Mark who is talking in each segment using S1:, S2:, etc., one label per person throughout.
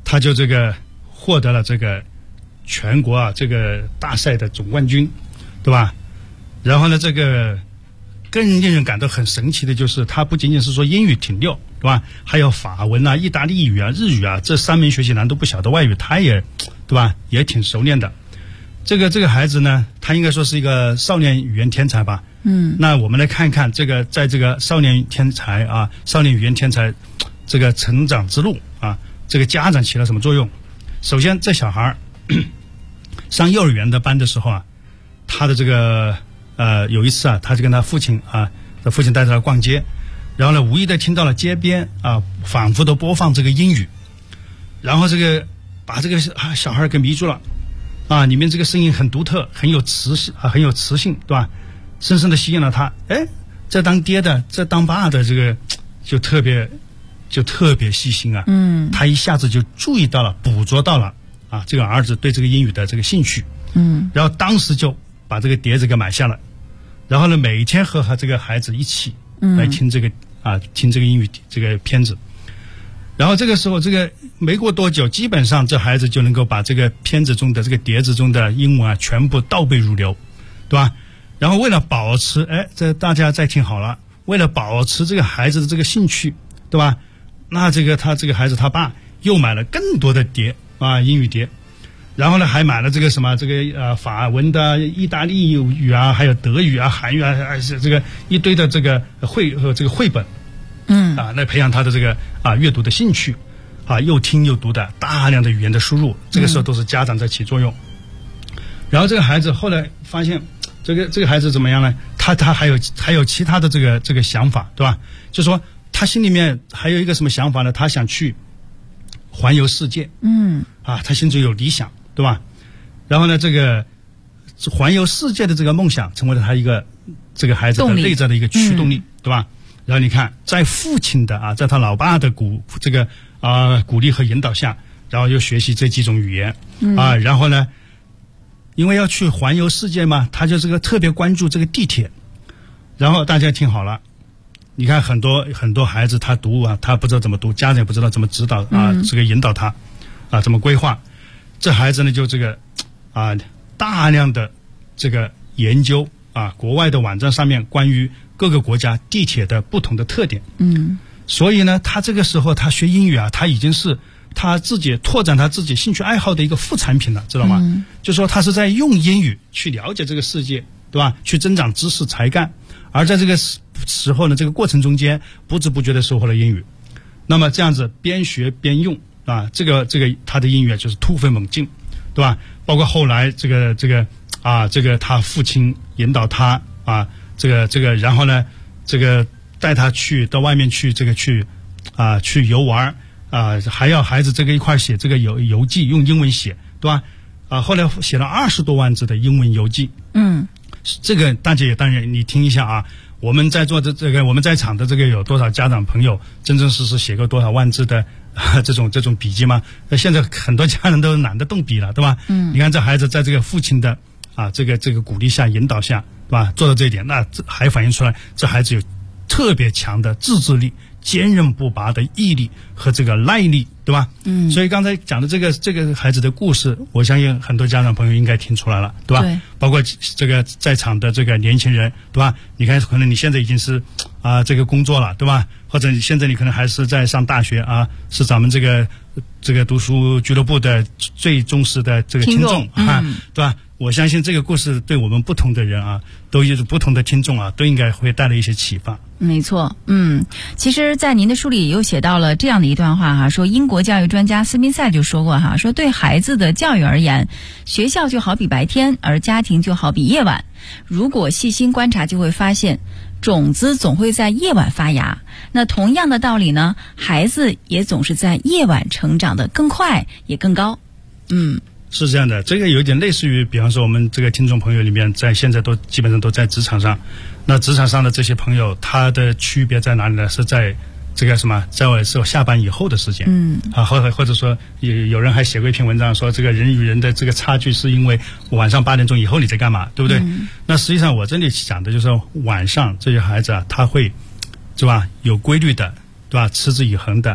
S1: 他就这个获得了这个全国啊这个大赛的总冠军，对吧？然后呢，这个更令人感到很神奇的就是，他不仅仅是说英语挺溜，对吧？还有法文啊、意大利语啊、日语啊，这3门学习难度不小的外语，他也，对吧？也挺熟练的。这个孩子呢，他应该说是一个少年语言天才吧。那我们来看一看这个在这个少年天才啊、少年语言天才这个成长之路啊，这个家长起了什么作用？首先，这小孩上幼儿园的班的时候啊，他的这个有一次啊，他就跟他父亲啊，他父亲带着他逛街，然后呢，无意的听到了街边啊，反复的播放这个英语，然后这个把这个小孩给迷住了。啊，里面这个声音很独特，很有磁性啊，很有磁性，对吧？深深的吸引了他。哎，这当爹的，这当爸的，这个就特别细心啊。他一下子就注意到了，捕捉到了啊，这个儿子对这个英语的这个兴趣。然后当时就把这个碟子给买下了，然后呢，每天和这个孩子一起来听这个听这个英语这个片子。然后这个时候，这个没过多久，基本上这孩子就能够把这个片子中的这个碟子中的英文啊全部倒背如流，对吧？然后为了保持，这大家再听好了，为了保持这个孩子的这个兴趣，对吧？那这个这个孩子他爸又买了更多的碟啊，英语碟，然后呢还买了这个什么这个法文的、意大利语啊，还有德语啊、韩语啊，这个一堆的这个绘本。来培养他的这个阅读的兴趣，又听又读的大量的语言的输入，这个时候都是家长在起作用。然后这个孩子后来发现，这个孩子怎么样呢？他还有其他的这个想法，对吧？就说他心里面还有一个什么想法呢？他想去环游世界。他心中有理想，对吧？然后呢，这个环游世界的这个梦想成为了他一个这个孩子的内在的一个驱动力，对吧？然后你看，在父亲的在他老爸的鼓励和引导下，然后又学习这几种语言然后呢，因为要去环游世界嘛，他就这个特别关注这个地铁。然后大家听好了，你看很多孩子他读他不知道怎么读，家长也不知道怎么指导这个引导他怎么规划。这孩子呢就这个大量的这个研究国外的网站上面关于各个国家地铁的不同的特点。所以呢，他这个时候他学英语他已经是他自己拓展他自己兴趣爱好的一个副产品了，知道吗？就说他是在用英语去了解这个世界，对吧？去增长知识才干，而在这个时候呢，这个过程中间不知不觉的收获了英语。那么这样子边学边用这个他的英语就是突飞猛进，对吧？包括后来这个他父亲引导他然后呢，这个带他到外面去去游玩还要孩子这个一块写这个游记，用英文写，对吧？后来写了20多万字的英文游记。这个大家也当然你听一下我们在座的我们在场的有多少家长朋友真真实实写过多少万字的这种笔记吗？现在很多家人都懒得动笔了，对吧？你看这孩子在这个父亲的这个鼓励下、引导下，对吧？做到这一点，那还反映出来这孩子有特别强的自制力、坚韧不拔的毅力和这个耐力，对吧？所以刚才讲的这个孩子的故事，我相信很多家长朋友应该听出来了，对吧？对，包括这个在场的这个年轻人，对吧？你看，可能你现在已经是这个工作了，对吧？或者现在你可能还是在上大学是咱们这个读书俱乐部的最忠实的这个听众对吧？我相信这个故事对我们不同的人都有不同的听众都应该会带来一些启发。
S2: 没错，其实在您的书里又写到了这样的一段话说英国教育专家斯宾塞就说过说对孩子的教育而言，学校就好比白天，而家庭就好比夜晚。如果细心观察，就会发现种子总会在夜晚发芽。那同样的道理呢，孩子也总是在夜晚成长的更快也更高。
S1: 是这样的，这个有点类似于，比方说我们这个听众朋友里面，在现在都基本上都在职场上，那职场上的这些朋友，他的区别在哪里呢？是在这个什么，在我下班以后的时间。或者说有人还写过一篇文章说，这个人与人的这个差距是因为晚上8点钟以后你在干嘛，对不对？那实际上我这里讲的就是晚上这些孩子他会是吧有规律的，对吧？持之以恒的，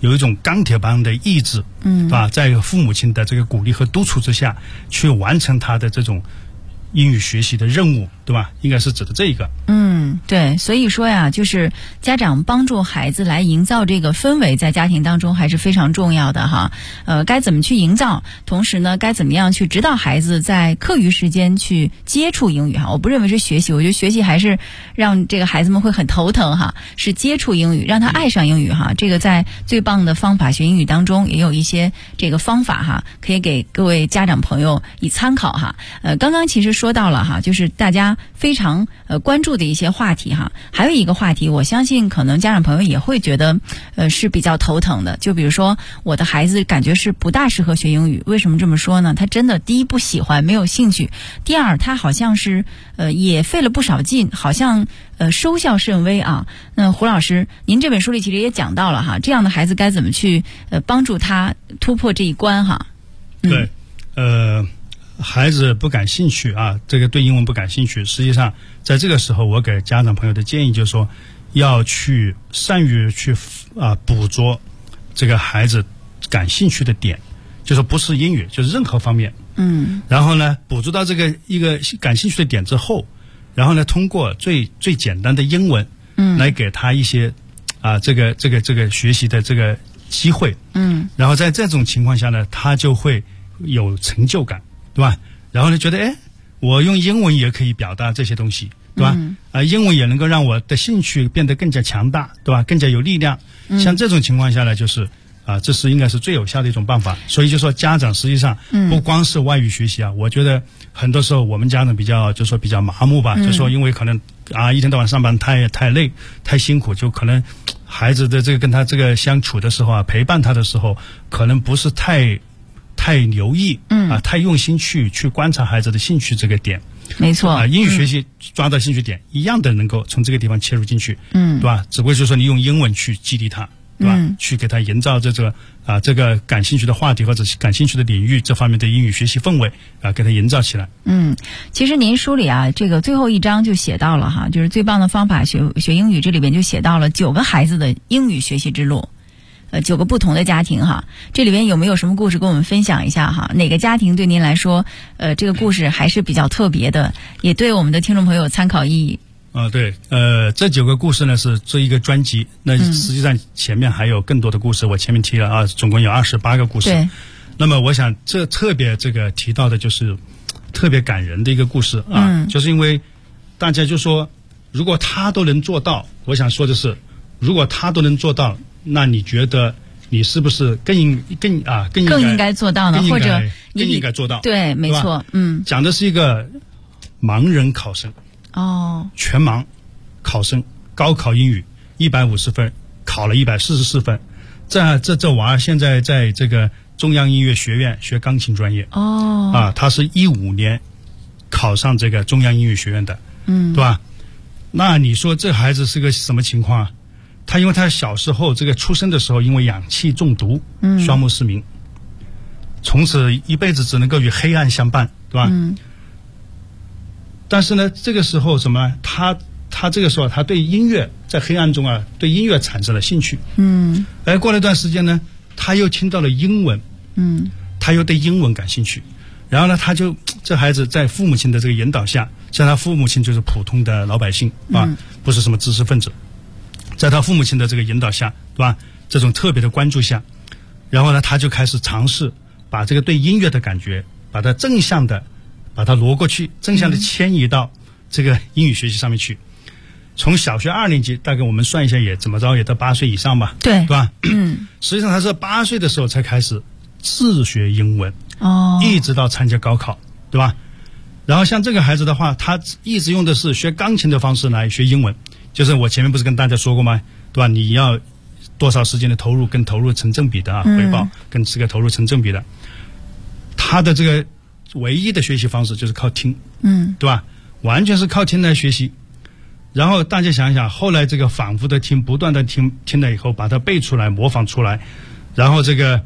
S1: 有一种钢铁般的意志，对吧？在父母亲的这个鼓励和督促之下，去完成他的这种英语学习的任务，对吧？应该是指的这一个。
S2: 对，所以说呀，就是家长帮助孩子来营造这个氛围，在家庭当中还是非常重要的哈。该怎么去营造，同时呢，该怎么样去指导孩子在课余时间去接触英语哈。我不认为是学习，我觉得学习还是让这个孩子们会很头疼哈，是接触英语，让他爱上英语哈。这个在最棒的方法学英语当中也有一些这个方法哈，可以给各位家长朋友以参考哈。刚刚其实说到了哈，就是大家非常关注的一些话题哈，还有一个话题，我相信可能家长朋友也会觉得是比较头疼的。就比如说我的孩子感觉是不大适合学英语，为什么这么说呢？他真的第一不喜欢，没有兴趣；第二他好像是也费了不少劲，好像收效甚微啊。那胡老师，您这本书里其实也讲到了哈，这样的孩子该怎么去帮助他突破这一关哈？
S1: 对，孩子不感兴趣啊，这个对英文不感兴趣，实际上在这个时候我给家长朋友的建议就是说，要去善于去捕捉这个孩子感兴趣的点，就是不是英语，就是任何方面。然后呢，捕捉到这个一个感兴趣的点之后，然后呢，通过最简单的英文，来给他一些这个学习的这个机会。然后在这种情况下呢，他就会有成就感，对吧？然后呢，觉得我用英文也可以表达这些东西，对吧？英文也能够让我的兴趣变得更加强大，对吧？更加有力量。像这种情况下呢，就是这是应该是最有效的一种办法。所以就说家长实际上不光是外语学习啊，我觉得很多时候我们家长比较麻木吧，就说因为可能一天到晚上班太累太辛苦，就可能孩子的这个跟他这个相处的时候陪伴他的时候，可能不是太留意太用心去观察孩子的兴趣这个点。
S2: 没错，
S1: 英语学习抓到兴趣点，一样的能够从这个地方切入进去，对吧？只不过就是说你用英文去激励他，对吧？去给他营造这个感兴趣的话题或者感兴趣的领域这方面的英语学习氛围给他营造起来。
S2: 其实您书里这个最后一章就写到了哈，就是最棒的方法学英语，这里边就写到了9个孩子的英语学习之路。9个不同的家庭哈，这里边有没有什么故事跟我们分享一下哈？哪个家庭对您来说，这个故事还是比较特别的，也对我们的听众朋友有参考意义？
S1: 对，这9个故事呢是这一个专辑，那实际上前面还有更多的故事，我前面提了总共有28个故事。
S2: 对。
S1: 那么我想这特别这个提到的就是特别感人的一个故事就是因为大家就说，如果他都能做到，我想说的是，如果他都能做到，那你觉得你是不是更应该做到呢？或者更应该做到？
S2: 对，没错。
S1: 讲的是一个盲人考生，全盲考生，高考英语150分，考了144分。这娃现在在这个中央音乐学院学钢琴专业。他是15年考上这个中央音乐学院的，对吧？那你说这孩子是个什么情况啊？因为他小时候这个出生的时候因为氧气中毒，双目失明，从此一辈子只能够与黑暗相伴，对吧？但是呢，这个时候什么？他这个时候他对音乐在黑暗中对音乐产生了兴趣。而过了一段时间呢，他又听到了英文，他又对英文感兴趣。然后呢，这孩子在父母亲的这个引导下，像他父母亲就是普通的老百姓不是什么知识分子。在他父母亲的这个引导下，对吧？这种特别的关注下，然后呢，他就开始尝试把这个对音乐的感觉，把它正向的把它挪过去，正向的迁移到这个英语学习上面去。从小学2年级，大概我们算一下，也怎么着也到8岁以上吧，对吧？实际上他是8岁的时候才开始自学英文，一直到参加高考，对吧？然后像这个孩子的话，他一直用的是学钢琴的方式来学英文。就是我前面不是跟大家说过吗？对吧？你要多少时间的投入跟投入成正比的回报跟这个投入成正比的。他的这个唯一的学习方式就是靠听，对吧？完全是靠听来学习。然后大家想一想，后来这个反复的听，不断的听了以后，把它背出来、模仿出来，然后这个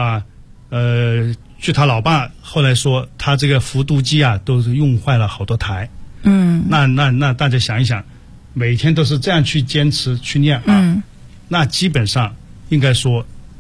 S1: 据他老爸后来说，他这个复读机都是用坏了好多台。那大家想一想。每天都是这样去坚持去念那基本上应该说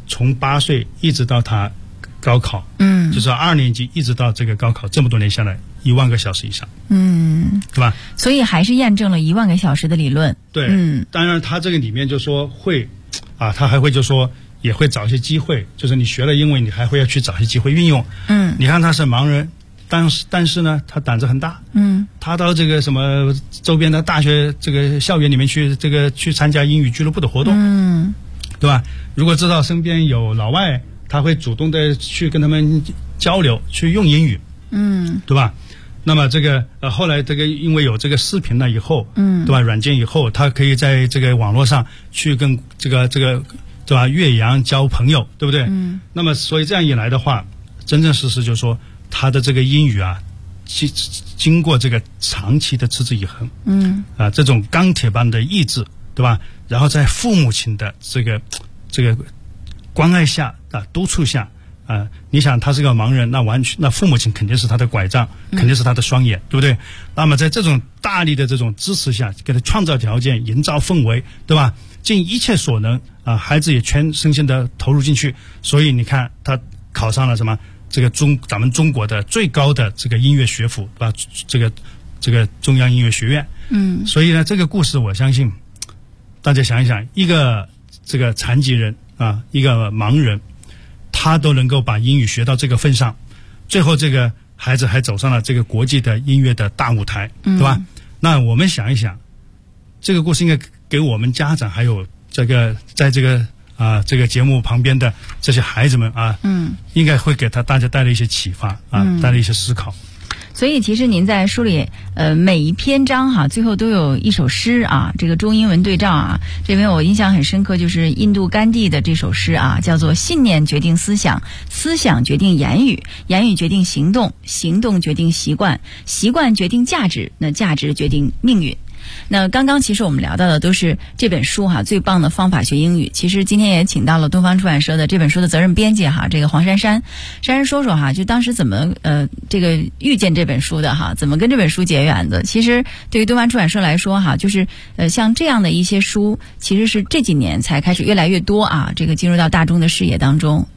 S1: 从8岁一直到他高考，就是2年级一直到这个高考，这么多年下来1万个小时以上，对吧？
S2: 所以还是验证了1万个小时的理论。
S1: 对，当然他这个里面就说会他还会就说也会找一些机会，就是你学了英文，你还会要去找一些机会运用。你看他是盲人，但是呢，他胆子很大。他到这个什么周边的大学这个校园里面去参加英语俱乐部的活动，对吧？如果知道身边有老外，他会主动的去跟他们交流，去用英语，对吧？那么这个后来这个因为有这个视频了以后，对吧？软件以后，他可以在这个网络上去跟这个对吧？岳阳交朋友，对不对？那么所以这样一来的话，真正事实就是说，他的这个英语经过这个长期的持之以恒，这种钢铁般的意志，对吧？然后在父母亲的这个关爱下督促下。你想他是个盲人，那父母亲肯定是他的拐杖，肯定是他的双眼，对不对？那么在这种大力的这种支持下，给他创造条件，营造氛围，对吧？尽一切所能孩子也全身心的投入进去，所以你看他考上了什么这个咱们中国的最高的这个音乐学府，对吧？这个中央音乐学院。所以呢，这个故事我相信大家想一想，一个这个残疾人一个盲人，他都能够把英语学到这个份上，最后这个孩子还走上了这个国际的音乐的大舞台，对吧？那我们想一想，这个故事应该给我们家长还有这个在这个节目旁边的这些孩子们应该会给大家带来一些启发带来一些思考。
S2: 所以其实您在书里每一篇章最后都有一首诗这个中英文对照这边我印象很深刻，就是印度甘地的这首诗叫做信念决定思想，思想决定言语，言语决定行动，行动决定习惯，习惯决定价值，那价值决定命运。那刚刚其实我们聊到的都是这本书最棒的方法学英语。其实今天也请到了东方出版社的这本书的责任编辑这个黄珊珊说说就当时怎么这个遇见这本书的怎么跟这本书结缘的。其实对于东方出版社来说就是像这样的一些书其实是这几年才开始越来越多这个进入到大众的视野当中。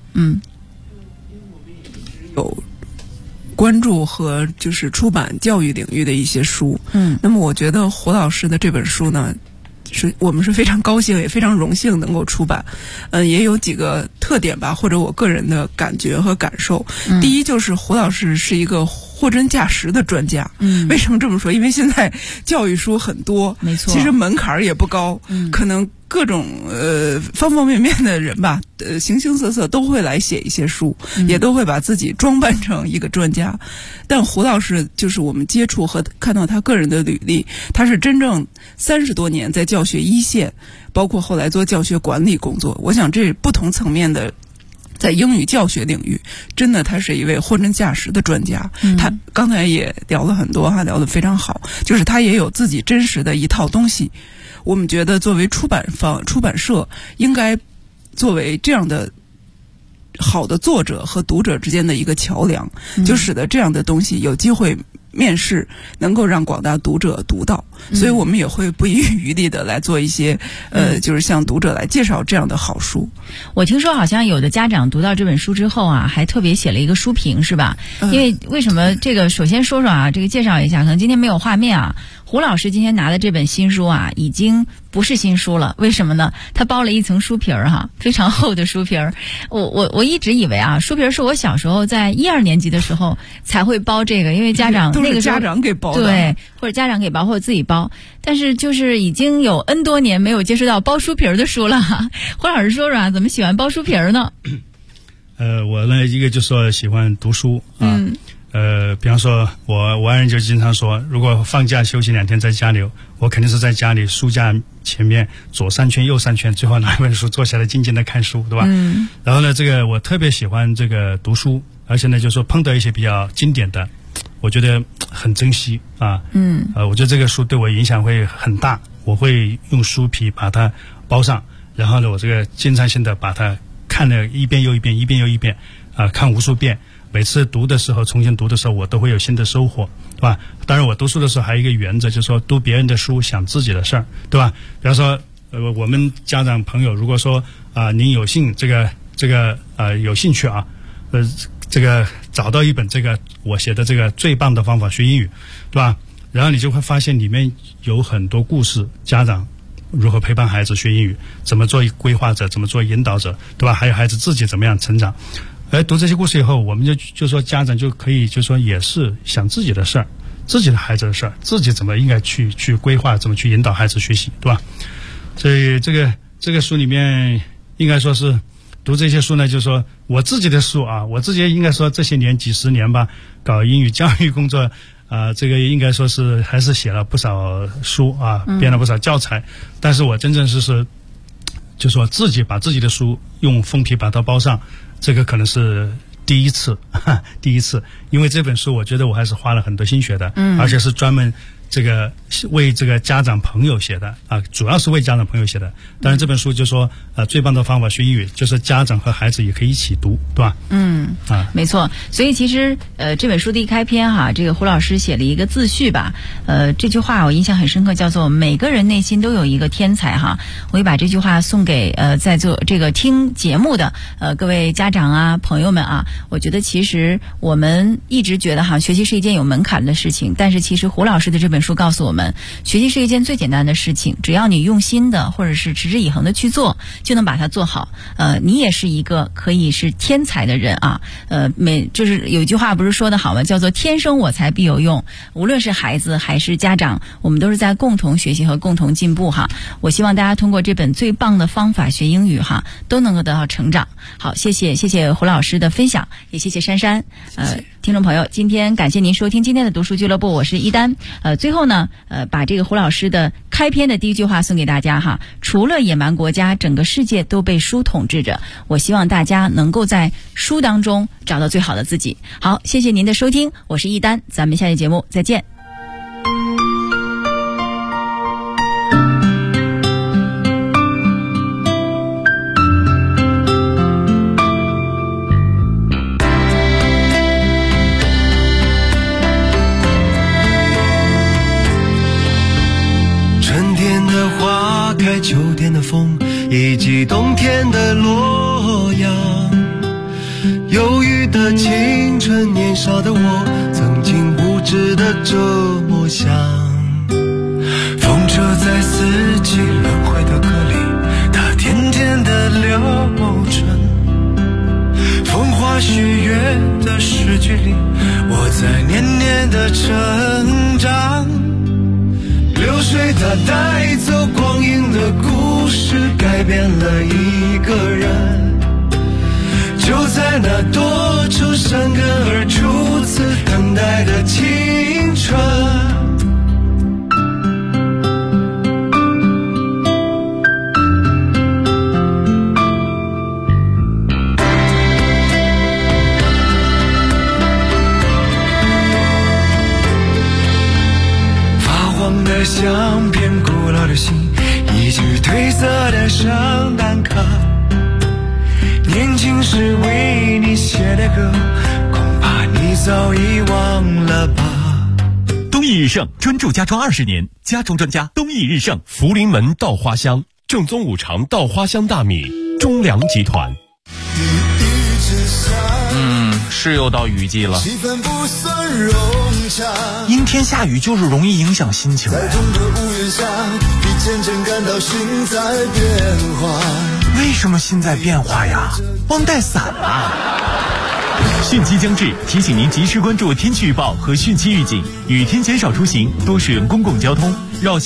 S3: 有关注和就是出版教育领域的一些书，那么我觉得胡老师的这本书呢，我们是非常高兴也非常荣幸能够出版，也有几个特点吧，或者我个人的感觉和感受。第一就是胡老师是一个货真价实的专家。为什么这么说？因为现在教育书很多，
S2: 没错，
S3: 其实门槛也不高，可能各种方方面面的人吧，形形色色都会来写一些书，也都会把自己装扮成一个专家。但胡老师就是我们接触和看到他个人的履历，他是真正30多年在教学一线，包括后来做教学管理工作。我想这不同层面的在英语教学领域，真的他是一位货真价实的专家。他刚才也聊了很多聊得非常好，就是他也有自己真实的一套东西。我们觉得作为出版社应该作为这样的好的作者和读者之间的一个桥梁，就使得这样的东西有机会面世，能够让广大读者读到。所以我们也会不遗余力的来做一些就是向读者来介绍这样的好书。
S2: 我听说好像有的家长读到这本书之后还特别写了一个书评，是吧？因为为什么这个首先说说这个介绍一下，可能今天没有画面胡老师今天拿的这本新书已经不是新书了。为什么呢？他包了一层书皮儿非常厚的书皮儿。我一直以为书皮儿是我小时候在1、2年级的时候才会包这个，因为家长那个时候
S3: 都是家长给包的，
S2: 对，或者家长给包或者自己包。但是就是已经有 N 多年没有接触到包书皮儿的书了。胡老师说说怎么喜欢包书皮儿呢？
S1: 我呢一个就说喜欢读书比方说我爱人就经常说，如果放假休息2天在家里，我肯定是在家里书架前面左3圈右3圈，最后拿一本书坐下来静静的看书，对吧？然后呢这个我特别喜欢这个读书，而且呢就说碰到一些比较经典的，我觉得很珍惜我觉得这个书对我影响会很大，我会用书皮把它包上，然后呢我这个经常性的把它看了一遍又一遍，一遍又一遍看无数遍。每次读的时候，重新读的时候，我都会有新的收获，对吧？当然我读书的时候还有一个原则，就是说读别人的书想自己的事儿，对吧？比方说我们家长朋友如果说您有幸这个这个有兴趣啊，这个找到一本这个我写的这个最棒的方法学英语，对吧？然后你就会发现里面有很多故事，家长如何陪伴孩子学英语，怎么做规划者，怎么做引导者，对吧？还有孩子自己怎么样成长。读这些故事以后，我们就说家长就可以就说也是想自己的事儿，自己的孩子的事儿，自己怎么应该去规划，怎么去引导孩子学习，对吧？所以这个书里面应该说是读这些书呢，就是说我自己的书啊，我自己应该说这些年几十年吧，搞英语教育工作。这个应该说是还是写了不少书啊，编了不少教材，但是我真正是就说自己把自己的书用封皮把它包上，这个可能是第一次，因为这本书我觉得我还是花了很多心血的，而且是专门这个为这个家长朋友写的啊，主要是为家长朋友写的。当然这本书就说最棒的方法学英语，就是家长和孩子也可以一起读，对吧？
S2: 没错。所以其实这本书的一开篇哈，这个胡老师写了一个自序吧，这句话我印象很深刻，叫做每个人内心都有一个天才哈。我会把这句话送给在座这个听节目的各位家长啊朋友们啊。我觉得其实我们一直觉得哈，学习是一件有门槛的事情，但是其实胡老师的这本书告诉我们，学习是一件最简单的事情，只要你用心的或者是持之以恒的去做，就能把它做好。你也是一个可以是天才的人啊。就是有一句话不是说得好吗？叫做天生我材必有用。无论是孩子还是家长，我们都是在共同学习和共同进步哈。我希望大家通过这本最棒的方法学英语哈，都能够得到成长。好，谢谢胡老师的分享，也谢谢珊珊。听众朋友，今天感谢您收听今天的读书俱乐部，我是一丹。最后呢，把这个胡老师的开篇的第一句话送给大家哈。除了野蛮国家，整个世界都被书统治着。我希望大家能够在书当中找到最好的自己。好，谢谢您的收听，我是一丹，咱们下期节目再见。
S4: 秋天的风以及冬天的洛阳，忧郁的青春，年少的我曾经无知的这么想。风车在四季轮回的歌里，它甜甜的流转。风花雪月的诗句里，我在年年的成长。流水它带走光阴的故事，改变了一个人。就在那多愁善感而初次等待的青春。相片，古老的信，一句褪色的圣诞卡，年轻时为你写的歌，恐怕你早已忘了吧。
S5: 东益日盛专注家装20年，家装专家东益日盛。
S6: 福临门稻花香，正宗五常稻花香大米，中粮集团。
S5: 是又到雨季了，阴天下雨就是容易影响心情。为什么心在变化呀？忘带伞啊！汛期将至，提醒您及时关注天气预报和汛期预警，雨天减少出行，多使用公共交通，绕行